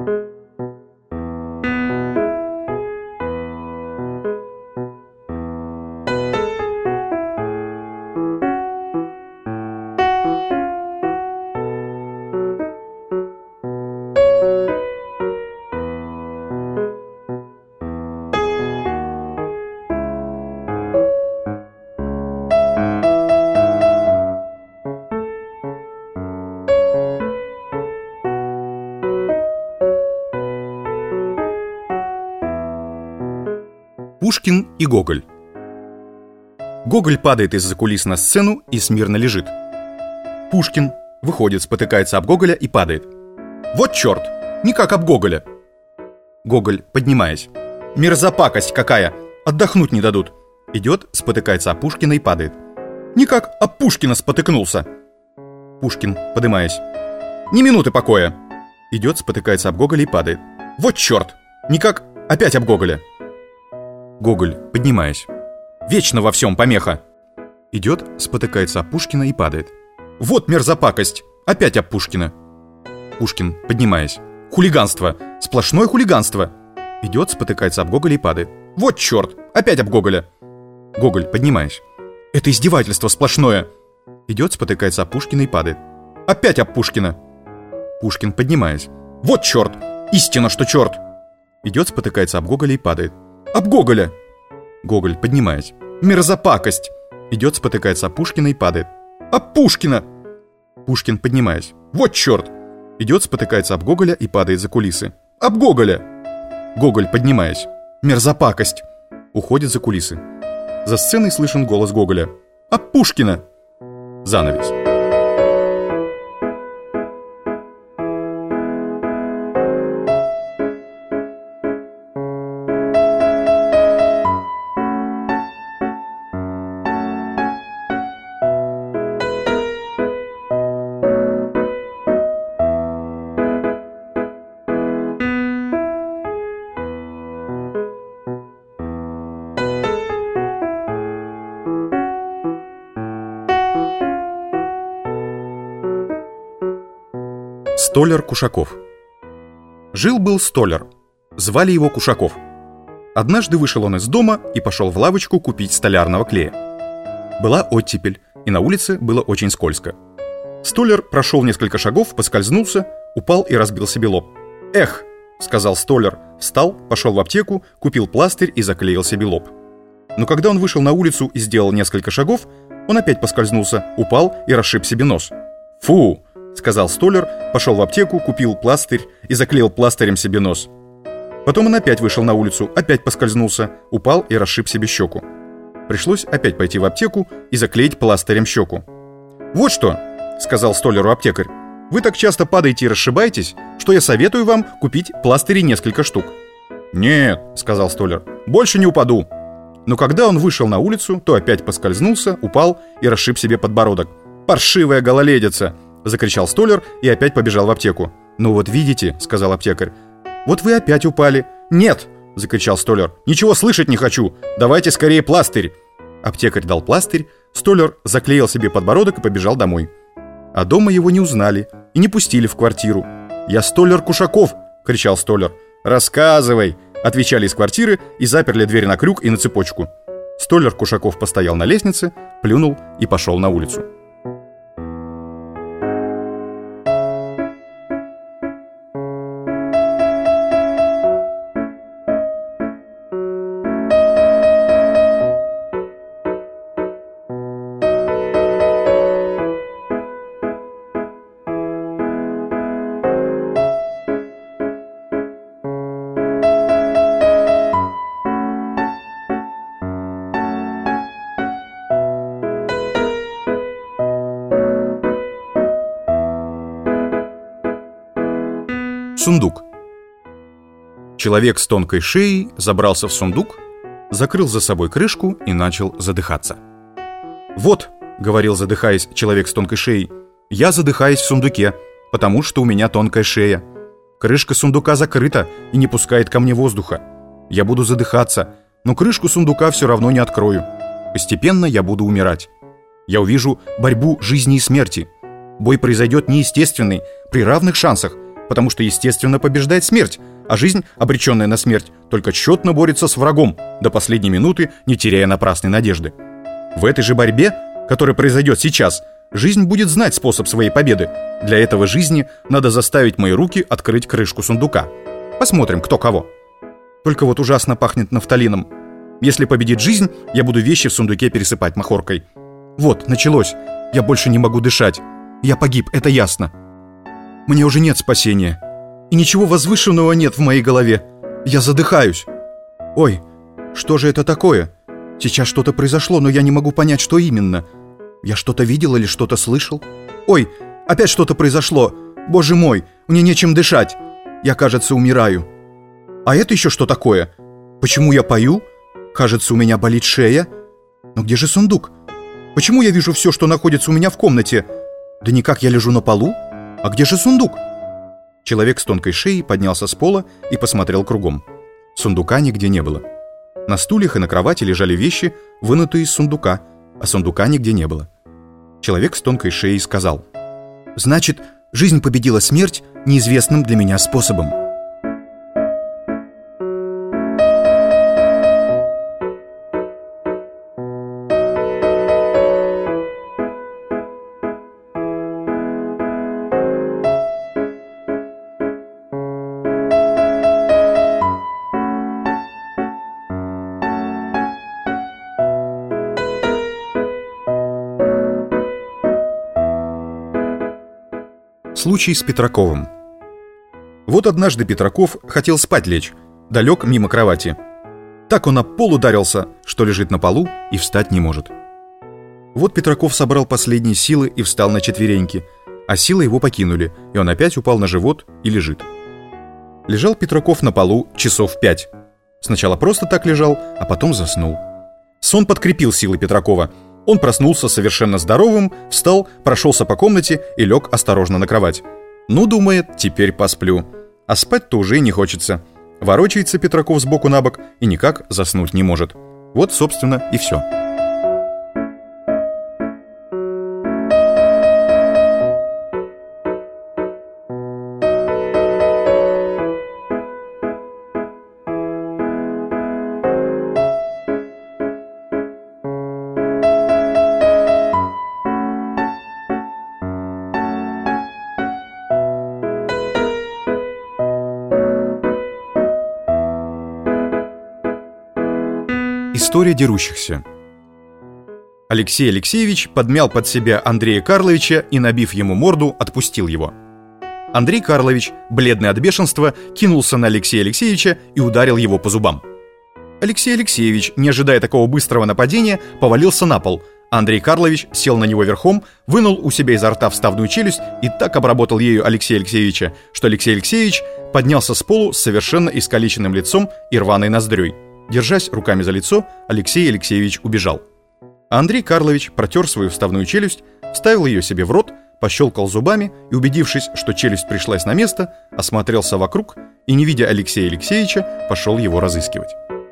Пушкин и Гоголь. Гоголь падает из-за кулис на сцену и смирно лежит. Пушкин выходит, спотыкается об Гоголя и падает. «Вот черт! Не как об Гоголя!» Гоголь, поднимаясь: «Мерзопакость какая! Отдохнуть не дадут!» Идет, спотыкается об Пушкина и падает. «Не как об Пушкина спотыкнулся!» Пушкин, поднимаясь: «Ни минуты покоя!» Идет, спотыкается об Гоголя и падает. «Вот черт! Не как опять об Гоголя!» Гоголь, поднимаясь: «Вечно во всем помеха!» Идет, спотыкается об Пушкина и падает. «Вот мерзопакость! Опять об Пушкина!» Пушкин, поднимаясь: «Хулиганство! Сплошное хулиганство!» Идет, спотыкается об Гоголя и падает. «Вот черт! Опять об Гоголя!» Гоголь, поднимаясь: «Это издевательство сплошное!» Идет, спотыкается об Пушкина и падает. «Опять об Пушкина!» Пушкин, поднимаясь: «Вот черт! Истинно, что черт!» Идет, спотыкается об Гоголя и падает. «Об Гоголя!» Гоголь, поднимаясь: «Мерзопакость!» Идет, спотыкается об Пушкина и падает. «Об Пушкина!» Пушкин, поднимаясь: «Вот черт!» Идет, спотыкается об Гоголя и падает за кулисы. «Об Гоголя!» Гоголь, поднимаясь: «Мерзопакость!» Уходит за кулисы. За сценой слышен голос Гоголя: «Об Пушкина!» Занавес. Столяр Кушаков. Жил-был столяр. Звали его Кушаков. Однажды вышел он из дома и пошел в лавочку купить столярного клея. Была оттепель, и на улице было очень скользко. Столяр прошел несколько шагов, поскользнулся, упал и разбил себе лоб. «Эх!» — сказал столяр, встал, пошел в аптеку, купил пластырь и заклеил себе лоб. Но когда он вышел на улицу и сделал несколько шагов, он опять поскользнулся, упал и расшиб себе нос. «Фу!» — сказал столяр, пошел в аптеку, купил пластырь и заклеил пластырем себе нос. Потом он опять вышел на улицу, опять поскользнулся, упал и расшиб себе щеку. Пришлось опять пойти в аптеку и заклеить пластырем щеку. «Вот что!» — сказал столяру аптекарь. «Вы так часто падаете и расшибаетесь, что я советую вам купить пластырей несколько штук». «Нет», — сказал столяр, — «больше не упаду». Но когда он вышел на улицу, то опять поскользнулся, упал и расшиб себе подбородок. «Паршивая гололедица!» — закричал столяр и опять побежал в аптеку. «Ну вот видите», — сказал аптекарь, — «вот вы опять упали». «Нет!» — закричал столяр, — «ничего слышать не хочу! Давайте скорее пластырь!» Аптекарь дал пластырь, столяр заклеил себе подбородок и побежал домой. А дома его не узнали и не пустили в квартиру. «Я столяр Кушаков!» — кричал столяр. «Рассказывай!» — отвечали из квартиры и заперли дверь на крюк и на цепочку. Столяр Кушаков постоял на лестнице, плюнул и пошел на улицу. Сундук. Человек с тонкой шеей забрался в сундук, закрыл за собой крышку и начал задыхаться. «Вот», — говорил, задыхаясь, человек с тонкой шеей, — «я задыхаюсь в сундуке, потому что у меня тонкая шея. Крышка сундука закрыта и не пускает ко мне воздуха. Я буду задыхаться, но крышку сундука все равно не открою. Постепенно я буду умирать. Я увижу борьбу жизни и смерти. Бой произойдет неестественный, при равных шансах, потому что, естественно, побеждает смерть, а жизнь, обреченная на смерть, только тщетно борется с врагом, до последней минуты не теряя напрасной надежды. В этой же борьбе, которая произойдет сейчас, жизнь будет знать способ своей победы. Для этого жизни надо заставить мои руки открыть крышку сундука. Посмотрим, кто кого. Только вот ужасно пахнет нафталином. Если победит жизнь, я буду вещи в сундуке пересыпать махоркой. Вот, началось. Я больше не могу дышать. Я погиб, это ясно. Мне уже нет спасения. И ничего возвышенного нет в моей голове. Я задыхаюсь. Ой, что же это такое? Сейчас что-то произошло, но я не могу понять, что именно. Я что-то видел или что-то слышал? Ой, опять что-то произошло. Боже мой, мне нечем дышать. Я, кажется, умираю. А это еще что такое? Почему я пою? Кажется, у меня болит шея. Но где же сундук? Почему я вижу все, что находится у меня в комнате? Да никак, я лежу на полу. А где же сундук? Человек с тонкой шеей поднялся с пола и посмотрел кругом. Сундука нигде не было. На стульях и на кровати лежали вещи, вынутые из сундука, а сундука нигде не было. Человек с тонкой шеей сказал: «Значит, жизнь победила смерть неизвестным для меня способом». Случай с Петраковым. Вот однажды Петраков хотел спать лечь, да лег мимо кровати. Так он об пол ударился, что лежит на полу и встать не может. Вот Петраков собрал последние силы и встал на четвереньки, а силы его покинули, и он опять упал на живот и лежит. Лежал Петраков на полу часов 5. Сначала просто так лежал, а потом заснул. Сон подкрепил силы Петракова. Он проснулся совершенно здоровым, встал, прошелся по комнате и лег осторожно на кровать. Ну, думает, теперь посплю. А спать-то уже и не хочется. Ворочается Петраков сбоку на бок и никак заснуть не может. Вот, собственно, и все. История дерущихся. Алексей Алексеевич подмял под себя Андрея Карловича и, набив ему морду, отпустил его. Андрей Карлович, бледный от бешенства, кинулся на Алексея Алексеевича и ударил его по зубам. Алексей Алексеевич, не ожидая такого быстрого нападения, повалился на пол. Андрей Карлович сел на него верхом, вынул у себя изо рта вставную челюсть и так обработал ею Алексея Алексеевича, что Алексей Алексеевич поднялся с полу с совершенно искалеченным лицом и рваной ноздрёй. Держась руками за лицо, Алексей Алексеевич убежал. А Андрей Карлович протер свою вставную челюсть, вставил ее себе в рот, пощелкал зубами и, убедившись, что челюсть пришлась на место, осмотрелся вокруг и, не видя Алексея Алексеевича, пошел его разыскивать.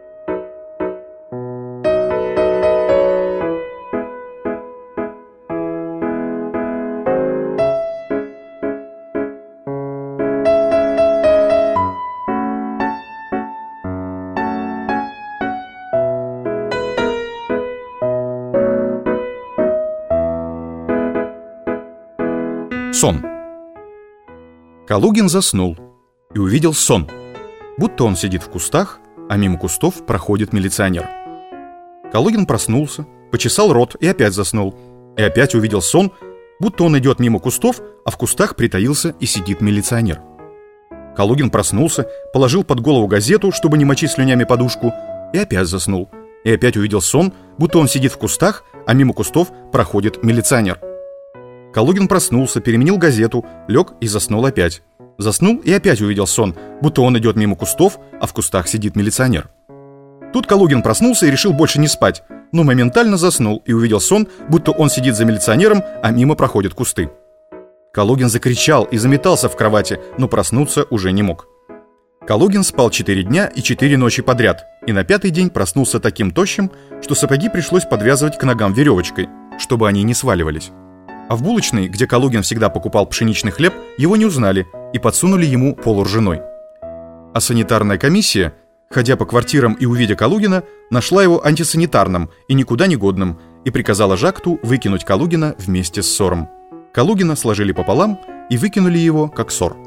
Сон. Калугин заснул и увидел сон, будто он сидит в кустах, а мимо кустов проходит милиционер. Калугин проснулся, почесал рот и опять заснул, и опять увидел сон, будто он идет мимо кустов, а в кустах притаился и сидит милиционер. Калугин проснулся, положил под голову газету, чтобы не мочить слюнями подушку, и опять заснул, и опять увидел сон, будто он сидит в кустах, а мимо кустов проходит милиционер. Калугин проснулся, переменил газету, лег и заснул опять. Заснул и опять увидел сон, будто он идет мимо кустов, а в кустах сидит милиционер. Тут Калугин проснулся и решил больше не спать, но моментально заснул и увидел сон, будто он сидит за милиционером, а мимо проходят кусты. Калугин закричал и заметался в кровати, но проснуться уже не мог. Калугин спал 4 дня и 4 ночи подряд, и на 5-й день проснулся таким тощим, что сапоги пришлось подвязывать к ногам веревочкой, чтобы они не сваливались. А в булочной, где Калугин всегда покупал пшеничный хлеб, его не узнали и подсунули ему полуржаной. А санитарная комиссия, ходя по квартирам и увидя Калугина, нашла его антисанитарным и никуда не годным и приказала Жакту выкинуть Калугина вместе с ссором. Калугина сложили пополам и выкинули его как ссор.